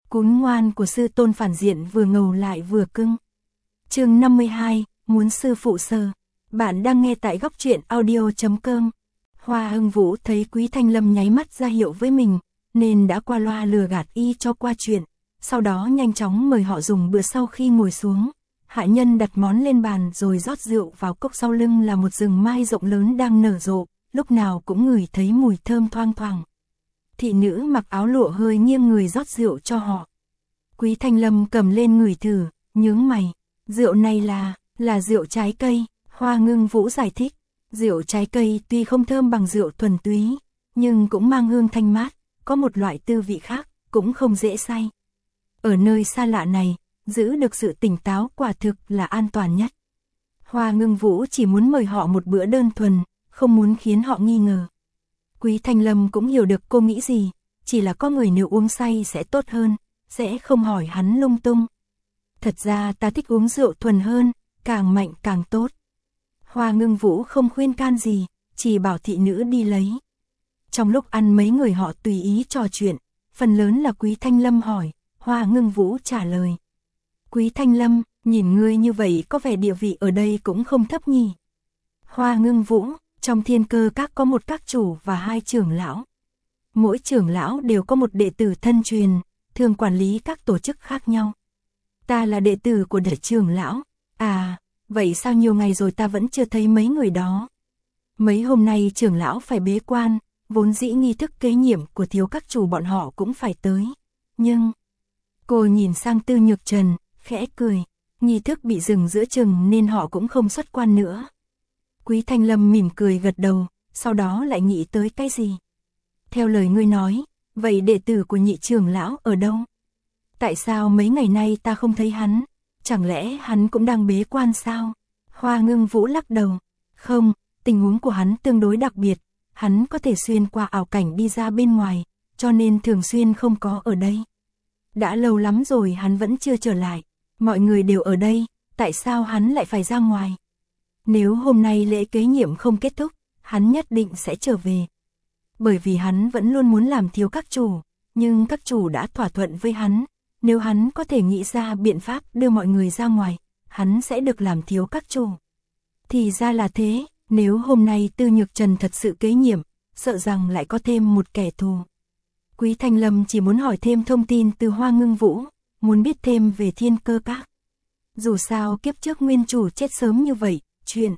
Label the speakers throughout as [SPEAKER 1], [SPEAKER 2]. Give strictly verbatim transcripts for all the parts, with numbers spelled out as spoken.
[SPEAKER 1] Cún ngoan của sư tôn phản diện vừa ngầu lại vừa cưng. Chương năm mươi hai, muốn sư phụ sờ. Bạn đang nghe tại góc truyện audio chấm com. Hoa Hưng Vũ thấy Quý Thanh Lâm nháy mắt ra hiệu với mình, nên đã qua loa lừa gạt y cho qua chuyện, sau đó nhanh chóng mời họ dùng bữa. Sau khi ngồi xuống, hạ nhân đặt món lên bàn rồi rót rượu vào cốc. Sau lưng là một rừng mai rộng lớn đang nở rộ, lúc nào cũng ngửi thấy mùi thơm thoang thoảng. Thị nữ mặc áo lụa hơi nghiêng người rót rượu cho họ. Quý Thanh Lâm cầm lên ngửi thử, nhướng mày. Rượu này là, là rượu trái cây. Hoa Ngưng Vũ giải thích. Rượu trái cây tuy không thơm bằng rượu thuần túy, nhưng cũng mang hương thanh mát, có một loại tư vị khác, cũng không dễ say. Ở nơi xa lạ này, giữ được sự tỉnh táo quả thực là an toàn nhất. Hoa Ngưng Vũ chỉ muốn mời họ một bữa đơn thuần, không muốn khiến họ nghi ngờ. Quý Thanh Lâm cũng hiểu được cô nghĩ gì, chỉ là có người nếu uống say sẽ tốt hơn, sẽ không hỏi hắn lung tung. Thật ra ta thích uống rượu thuần hơn, càng mạnh càng tốt. Hoa Ngưng Vũ không khuyên can gì, chỉ bảo thị nữ đi lấy. Trong lúc ăn mấy người họ tùy ý trò chuyện, phần lớn là Quý Thanh Lâm hỏi, Hoa Ngưng Vũ trả lời. Quý Thanh Lâm, nhìn ngươi như vậy có vẻ địa vị ở đây cũng không thấp nhỉ. Hoa Ngưng Vũ, trong Thiên Cơ Các có một các chủ và hai trưởng lão. Mỗi trưởng lão đều có một đệ tử thân truyền, thường quản lý các tổ chức khác nhau. Ta là đệ tử của đại trưởng lão. À, vậy sao nhiều ngày rồi ta vẫn chưa thấy mấy người đó? Mấy hôm nay trưởng lão phải bế quan, vốn dĩ nghi thức kế nhiệm của thiếu các chủ bọn họ cũng phải tới. Nhưng, cô nhìn sang Tư Nhược Trần, khẽ cười, nghi thức bị dừng giữa chừng nên họ cũng không xuất quan nữa. Quý Thanh Lâm mỉm cười gật đầu, sau đó lại nghĩ tới cái gì? Theo lời ngươi nói, vậy đệ tử của nhị trưởng lão ở đâu? Tại sao mấy ngày nay ta không thấy hắn? Chẳng lẽ hắn cũng đang bế quan sao? Hoa Ngưng Vũ lắc đầu. Không, tình huống của hắn tương đối đặc biệt. Hắn có thể xuyên qua ảo cảnh đi ra bên ngoài, cho nên thường xuyên không có ở đây. Đã lâu lắm rồi hắn vẫn chưa trở lại. Mọi người đều ở đây, tại sao hắn lại phải ra ngoài? Nếu hôm nay lễ kế nhiệm không kết thúc, hắn nhất định sẽ trở về. Bởi vì hắn vẫn luôn muốn làm thiếu các chủ, nhưng các chủ đã thỏa thuận với hắn. Nếu hắn có thể nghĩ ra biện pháp đưa mọi người ra ngoài, hắn sẽ được làm thiếu các chủ. Thì ra là thế, nếu hôm nay Tư Nhược Trần thật sự kế nhiệm, sợ rằng lại có thêm một kẻ thù. Quý Thanh Lâm chỉ muốn hỏi thêm thông tin từ Hoa Ngưng Vũ, muốn biết thêm về Thiên Cơ Các. Dù sao kiếp trước nguyên chủ chết sớm như vậy, chuyện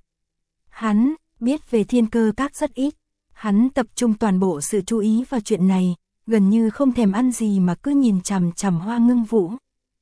[SPEAKER 1] hắn biết về Thiên Cơ Các rất ít. Hắn tập trung toàn bộ sự chú ý vào chuyện này, gần như không thèm ăn gì mà cứ nhìn chằm chằm Hoa Ngưng Vũ.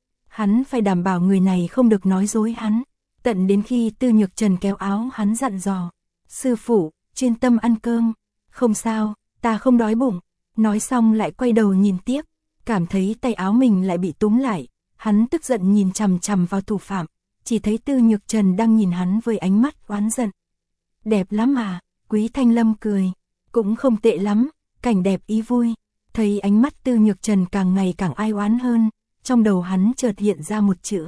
[SPEAKER 1] Hắn phải đảm bảo người này không được nói dối hắn, tận đến khi Tư Nhược Trần kéo áo hắn dặn dò. Sư phụ, chuyên tâm ăn cơm. Không sao, ta không đói bụng. Nói xong lại quay đầu nhìn tiếp, cảm thấy tay áo mình lại bị túm lại. Hắn tức giận nhìn chằm chằm vào thủ phạm, chỉ thấy Tư Nhược Trần đang nhìn hắn với ánh mắt oán giận. Đẹp lắm à? Quý Thanh Lâm cười. Cũng không tệ lắm, cảnh đẹp ý vui. Thấy ánh mắt Tư Nhược Trần càng ngày càng ai oán hơn, trong đầu hắn chợt hiện ra một chữ.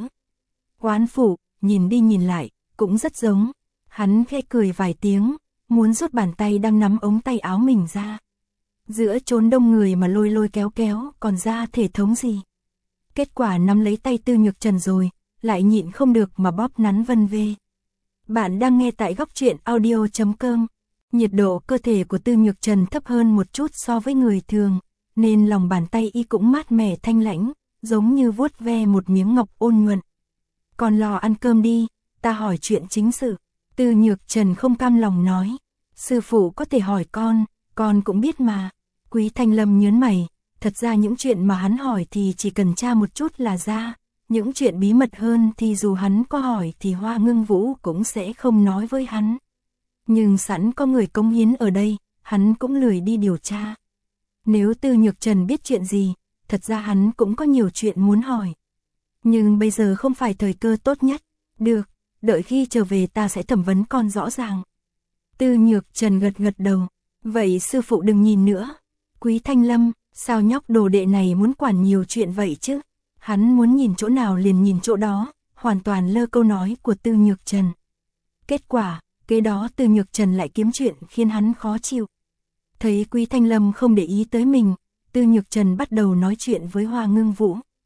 [SPEAKER 1] Oán phụ, nhìn đi nhìn lại, cũng rất giống. Hắn khẽ cười vài tiếng, muốn rút bàn tay đang nắm ống tay áo mình ra. Giữa chốn đông người mà lôi lôi kéo kéo, còn ra thể thống gì? Kết quả nắm lấy tay Tư Nhược Trần rồi, lại nhịn không được mà bóp nắn vân vê. Bạn đang nghe tại góc truyện audio chấm com. Nhiệt độ cơ thể của Tư Nhược Trần thấp hơn một chút so với người thường, nên lòng bàn tay y cũng mát mẻ thanh lãnh, giống như vuốt ve một miếng ngọc ôn nhuận. Còn lo ăn cơm đi, ta hỏi chuyện chính sự. Tư Nhược Trần không cam lòng nói. Sư phụ có thể hỏi con, con cũng biết mà. Quý Thanh Lâm nhớn mày, thật ra những chuyện mà hắn hỏi thì chỉ cần tra một chút là ra. Những chuyện bí mật hơn thì dù hắn có hỏi thì Hoa Ngưng Vũ cũng sẽ không nói với hắn. Nhưng sẵn có người cống hiến ở đây, hắn cũng lười đi điều tra. Nếu Tư Nhược Trần biết chuyện gì, thật ra hắn cũng có nhiều chuyện muốn hỏi. Nhưng bây giờ không phải thời cơ tốt nhất. Được, đợi khi trở về ta sẽ thẩm vấn con rõ ràng. Tư Nhược Trần gật gật đầu. Vậy sư phụ đừng nhìn nữa. Quý Thanh Lâm, sao nhóc đồ đệ này muốn quản nhiều chuyện vậy chứ? Hắn muốn nhìn chỗ nào liền nhìn chỗ đó, hoàn toàn lơ câu nói của Tư Nhược Trần. Kết quả, kế đó Tư Nhược Trần lại kiếm chuyện khiến hắn khó chịu. Thấy Quý Thanh Lâm không để ý tới mình, Tư Nhược Trần bắt đầu nói chuyện với Hoa Ngưng Vũ.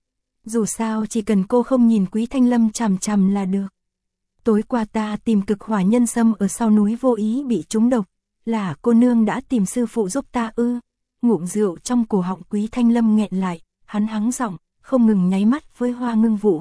[SPEAKER 1] Dù sao chỉ cần cô không nhìn Quý Thanh Lâm chằm chằm là được. Tối qua ta tìm cực hỏa nhân sâm ở sau núi vô ý bị trúng độc, là cô nương đã tìm sư phụ giúp ta ư? Ngụm rượu trong cổ họng Quý Thanh Lâm nghẹn lại, hắn hắng giọng, không ngừng nháy mắt với Hoa Ngưng Vũ.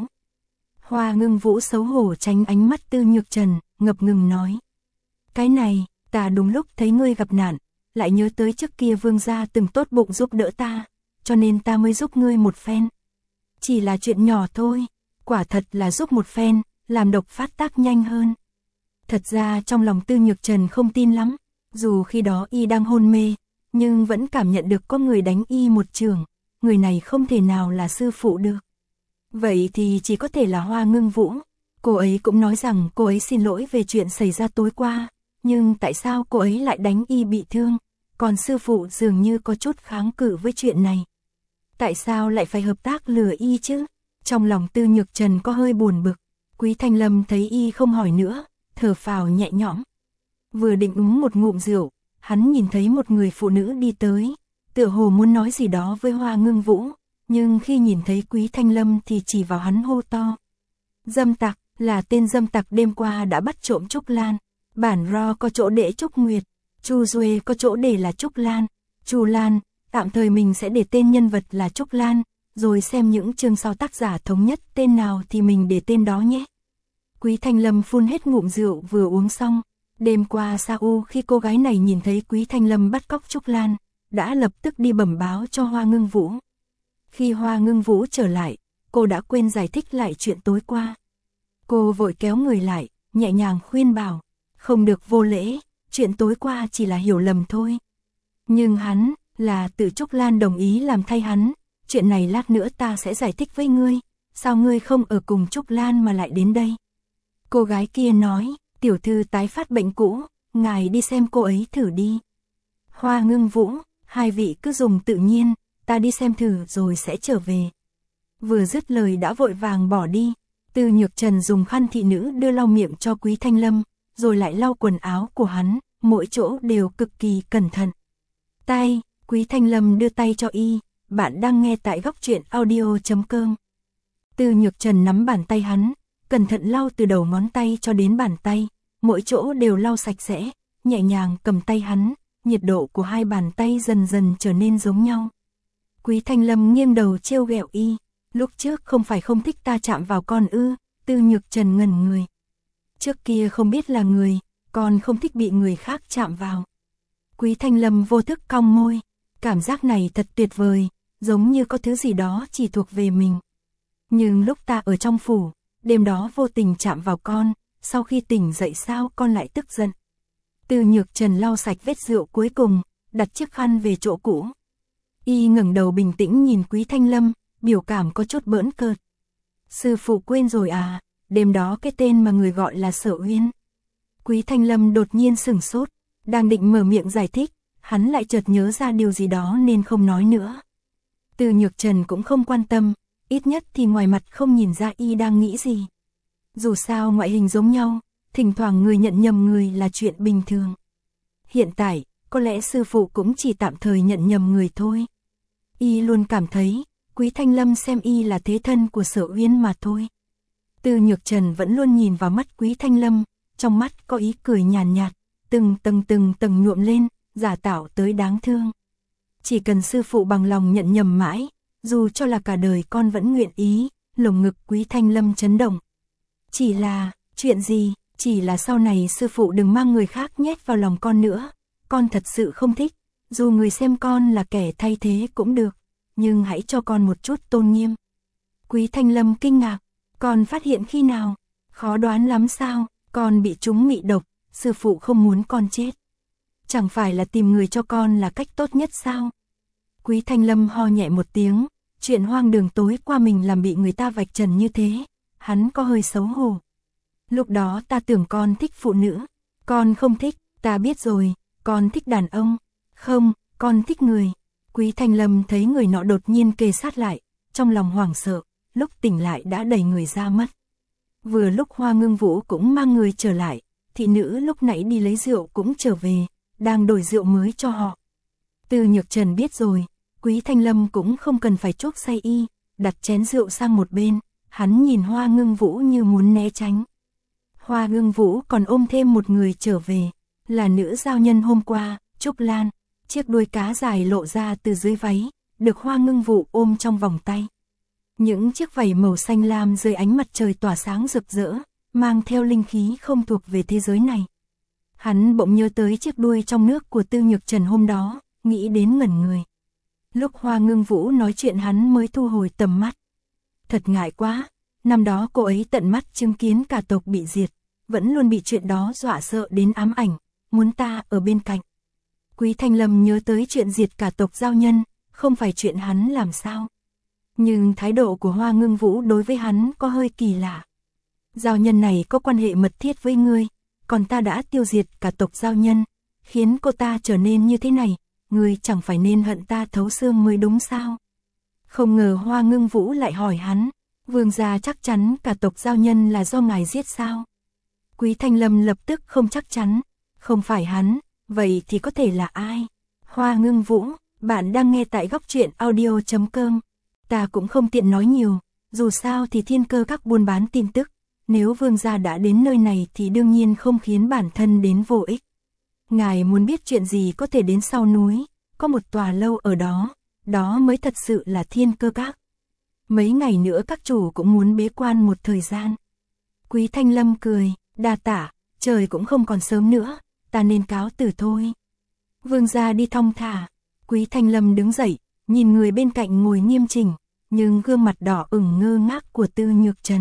[SPEAKER 1] Hoa Ngưng Vũ xấu hổ tránh ánh mắt Tư Nhược Trần, ngập ngừng nói. Cái này, ta đúng lúc thấy ngươi gặp nạn, lại nhớ tới trước kia vương gia từng tốt bụng giúp đỡ ta, cho nên ta mới giúp ngươi một phen. Chỉ là chuyện nhỏ thôi, quả thật là giúp một phen, làm độc phát tác nhanh hơn. Thật ra trong lòng Tư Nhược Trần không tin lắm, dù khi đó y đang hôn mê, nhưng vẫn cảm nhận được có người đánh y một trường, người này không thể nào là sư phụ được. Vậy thì chỉ có thể là Hoa Ngưng Vũ. Cô ấy cũng nói rằng cô ấy xin lỗi về chuyện xảy ra tối qua, nhưng tại sao cô ấy lại đánh y bị thương, còn sư phụ dường như có chút kháng cự với chuyện này. Tại sao lại phải hợp tác lừa y chứ? Trong lòng Tư Nhược Trần có hơi buồn bực. Quý Thanh Lâm thấy y không hỏi nữa, thở phào nhẹ nhõm. Vừa định uống một ngụm rượu, hắn nhìn thấy một người phụ nữ đi tới, tựa hồ muốn nói gì đó với Hoa Ngưng Vũ, nhưng khi nhìn thấy Quý Thanh Lâm thì chỉ vào hắn hô to. Dâm tặc, là tên dâm tặc đêm qua đã bắt trộm Trúc Lan. Bản Ro có chỗ để Trúc Nguyệt, Chu Duệ có chỗ để là Trúc Lan, Chu Lan, tạm thời mình sẽ để tên nhân vật là Trúc Lan, rồi xem những chương sau tác giả thống nhất tên nào thì mình để tên đó nhé. Quý Thanh Lâm phun hết ngụm rượu vừa uống xong. Đêm qua Sa U khi cô gái này nhìn thấy Quý Thanh Lâm bắt cóc Trúc Lan, đã lập tức đi bẩm báo cho Hoa Ngưng Vũ. Khi Hoa Ngưng Vũ trở lại, cô đã quên giải thích lại chuyện tối qua. Cô vội kéo người lại, nhẹ nhàng khuyên bảo, không được vô lễ, chuyện tối qua chỉ là hiểu lầm thôi. Nhưng hắn, là tự Trúc Lan đồng ý làm thay hắn, chuyện này lát nữa ta sẽ giải thích với ngươi, sao ngươi không ở cùng Trúc Lan mà lại đến đây? Cô gái kia nói, tiểu thư tái phát bệnh cũ, ngài đi xem cô ấy thử đi. Hoa Ngưng Vũ, hai vị cứ dùng tự nhiên, ta đi xem thử rồi sẽ trở về. Vừa dứt lời đã vội vàng bỏ đi. Tư Nhược Trần dùng khăn thị nữ đưa lau miệng cho Quý Thanh Lâm, rồi lại lau quần áo của hắn, mỗi chỗ đều cực kỳ cẩn thận. Tay, Quý Thanh Lâm đưa tay cho y, bạn đang nghe tại góc truyện audio chấm com. Tư Nhược Trần nắm bàn tay hắn, cẩn thận lau từ đầu ngón tay cho đến bàn tay, mỗi chỗ đều lau sạch sẽ, nhẹ nhàng cầm tay hắn, nhiệt độ của hai bàn tay dần dần trở nên giống nhau. Quý Thanh Lâm nghiêng đầu trêu ghẹo y, lúc trước không phải không thích ta chạm vào con ư? Tư Nhược Trần ngẩn người. Trước kia không biết là người, còn không thích bị người khác chạm vào. Quý Thanh Lâm vô thức cong môi, cảm giác này thật tuyệt vời, giống như có thứ gì đó chỉ thuộc về mình. Nhưng lúc ta ở trong phủ, đêm đó vô tình chạm vào con, sau khi tỉnh dậy sao con lại tức giận. Tư Nhược Trần lau sạch vết rượu cuối cùng, đặt chiếc khăn về chỗ cũ. Y ngẩng đầu bình tĩnh nhìn Quý Thanh Lâm, biểu cảm có chút bỡn cợt. Sư phụ quên rồi à, đêm đó cái tên mà người gọi là Sở Uyên. Quý Thanh Lâm đột nhiên sửng sốt, đang định mở miệng giải thích, hắn lại chợt nhớ ra điều gì đó nên không nói nữa. Tư Nhược Trần cũng không quan tâm, ít nhất thì ngoài mặt không nhìn ra y đang nghĩ gì. Dù sao ngoại hình giống nhau, thỉnh thoảng người nhận nhầm người là chuyện bình thường. Hiện tại, có lẽ sư phụ cũng chỉ tạm thời nhận nhầm người thôi. Y luôn cảm thấy, Quý Thanh Lâm xem y là thế thân của Sở Uyên mà thôi. Tư Nhược Trần vẫn luôn nhìn vào mắt Quý Thanh Lâm, trong mắt có ý cười nhàn nhạt, nhạt, từng tầng từng tầng nhuộm lên, giả tạo tới đáng thương. Chỉ cần sư phụ bằng lòng nhận nhầm mãi, dù cho là cả đời con vẫn nguyện ý, lồng ngực Quý Thanh Lâm chấn động. Chỉ là, chuyện gì, chỉ là sau này sư phụ đừng mang người khác nhét vào lòng con nữa, con thật sự không thích, dù người xem con là kẻ thay thế cũng được, nhưng hãy cho con một chút tôn nghiêm. Quý Thanh Lâm kinh ngạc, con phát hiện khi nào, khó đoán lắm sao, con bị trúng mị độc, sư phụ không muốn con chết. Chẳng phải là tìm người cho con là cách tốt nhất sao? Quý Thanh Lâm ho nhẹ một tiếng, chuyện hoang đường tối qua mình làm bị người ta vạch trần như thế, hắn có hơi xấu hổ. Lúc đó ta tưởng con thích phụ nữ, con không thích, ta biết rồi, con thích đàn ông, không, con thích người. Quý Thanh Lâm thấy người nọ đột nhiên kề sát lại, trong lòng hoảng sợ, lúc tỉnh lại đã đẩy người ra mất. Vừa lúc Hoa Ngưng Vũ cũng mang người trở lại, thị nữ lúc nãy đi lấy rượu cũng trở về, đang đổi rượu mới cho họ. Tư Nhược Trần biết rồi, Quý Thanh Lâm cũng không cần phải chuốc say y, đặt chén rượu sang một bên, hắn nhìn Hoa Ngưng Vũ như muốn né tránh. Hoa Ngưng Vũ còn ôm thêm một người trở về, là nữ giao nhân hôm qua, Trúc Lan, chiếc đuôi cá dài lộ ra từ dưới váy, được Hoa Ngưng Vũ ôm trong vòng tay. Những chiếc vảy màu xanh lam dưới ánh mặt trời tỏa sáng rực rỡ, mang theo linh khí không thuộc về thế giới này. Hắn bỗng nhớ tới chiếc đuôi trong nước của Tư Nhược Trần hôm đó, nghĩ đến ngẩn người. Lúc Hoa Ngưng Vũ nói chuyện hắn mới thu hồi tầm mắt. Thật ngại quá, năm đó cô ấy tận mắt chứng kiến cả tộc bị diệt, vẫn luôn bị chuyện đó dọa sợ đến ám ảnh, muốn ta ở bên cạnh. Quý Thanh Lâm nhớ tới chuyện diệt cả tộc giao nhân, không phải chuyện hắn làm sao. Nhưng thái độ của Hoa Ngưng Vũ đối với hắn có hơi kỳ lạ. Giao nhân này có quan hệ mật thiết với ngươi, còn ta đã tiêu diệt cả tộc giao nhân, khiến cô ta trở nên như thế này, ngươi chẳng phải nên hận ta thấu xương mới đúng sao? Không ngờ Hoa Ngưng Vũ lại hỏi hắn, vương gia chắc chắn cả tộc giao nhân là do ngài giết sao? Quý Thanh Lâm lập tức không chắc chắn, không phải hắn, vậy thì có thể là ai? Hoa Ngưng Vũ, bạn đang nghe tại góc truyện audio chấm com. Ta cũng không tiện nói nhiều, dù sao thì Thiên Cơ Các buôn bán tin tức, nếu vương gia đã đến nơi này thì đương nhiên không khiến bản thân đến vô ích. Ngài muốn biết chuyện gì có thể đến sau núi, có một tòa lâu ở đó, đó mới thật sự là Thiên Cơ Các. Mấy ngày nữa các chủ cũng muốn bế quan một thời gian. Quý Thanh Lâm cười, đa tạ, trời cũng không còn sớm nữa, ta nên cáo từ thôi. Vương gia đi thong thả. Quý Thanh Lâm đứng dậy, nhìn người bên cạnh ngồi nghiêm chỉnh, nhưng gương mặt đỏ ửng ngơ ngác của Tư Nhược Trần.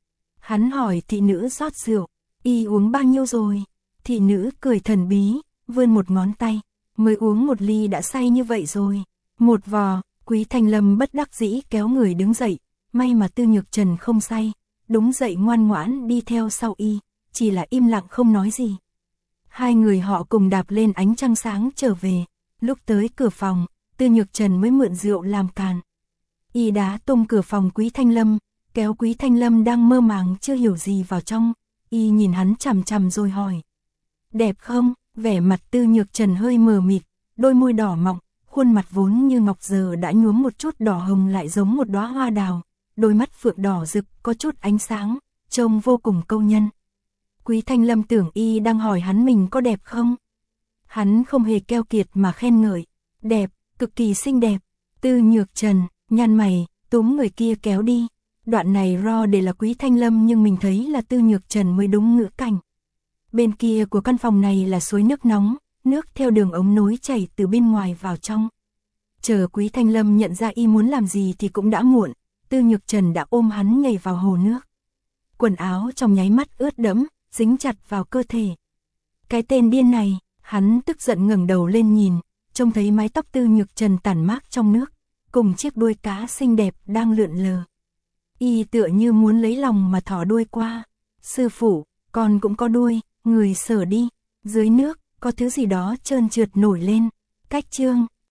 [SPEAKER 1] Hắn hỏi thị nữ rót rượu, y uống bao nhiêu rồi? Thị nữ cười thần bí, vươn một ngón tay, mới uống một ly đã say như vậy rồi. Một vò. Quý Thanh Lâm bất đắc dĩ kéo người đứng dậy, may mà Tư Nhược Trần không say, đúng dậy ngoan ngoãn đi theo sau y, chỉ là im lặng không nói gì. Hai người họ cùng đạp lên ánh trăng sáng trở về, lúc tới cửa phòng, Tư Nhược Trần mới mượn rượu làm càn. Y đá tung cửa phòng Quý Thanh Lâm, kéo Quý Thanh Lâm đang mơ màng chưa hiểu gì vào trong, y nhìn hắn chằm chằm rồi hỏi. Đẹp không? Vẻ mặt Tư Nhược Trần hơi mờ mịt, đôi môi đỏ mọng, khuôn mặt vốn như ngọc giờ đã nhuốm một chút đỏ hồng lại giống một đóa hoa đào, đôi mắt phượng đỏ rực có chút ánh sáng, trông vô cùng câu nhân. Quý Thanh Lâm tưởng y đang hỏi hắn mình có đẹp không? Hắn không hề keo kiệt mà khen ngợi, đẹp, cực kỳ xinh đẹp. Tư Nhược Trần, nhăn mày, túm người kia kéo đi. Đoạn này ro để là Quý Thanh Lâm nhưng mình thấy là Tư Nhược Trần mới đúng ngữ cảnh. Bên kia của căn phòng này là suối nước nóng, nước theo đường ống nối chảy từ bên ngoài vào trong. Chờ Quý Thanh Lâm nhận ra y muốn làm gì thì cũng đã muộn, Tư Nhược Trần đã ôm hắn nhảy vào hồ nước. Quần áo trong nháy mắt ướt đẫm, dính chặt vào cơ thể. Cái tên điên này, hắn tức giận ngẩng đầu lên nhìn, trông thấy mái tóc Tư Nhược Trần tản mát trong nước, cùng chiếc đuôi cá xinh đẹp đang lượn lờ. Y tựa như muốn lấy lòng mà thỏ đuôi qua. Sư phụ, con cũng có đuôi, người sờ đi. Dưới nước, có thứ gì đó trơn trượt nổi lên. Cách chương.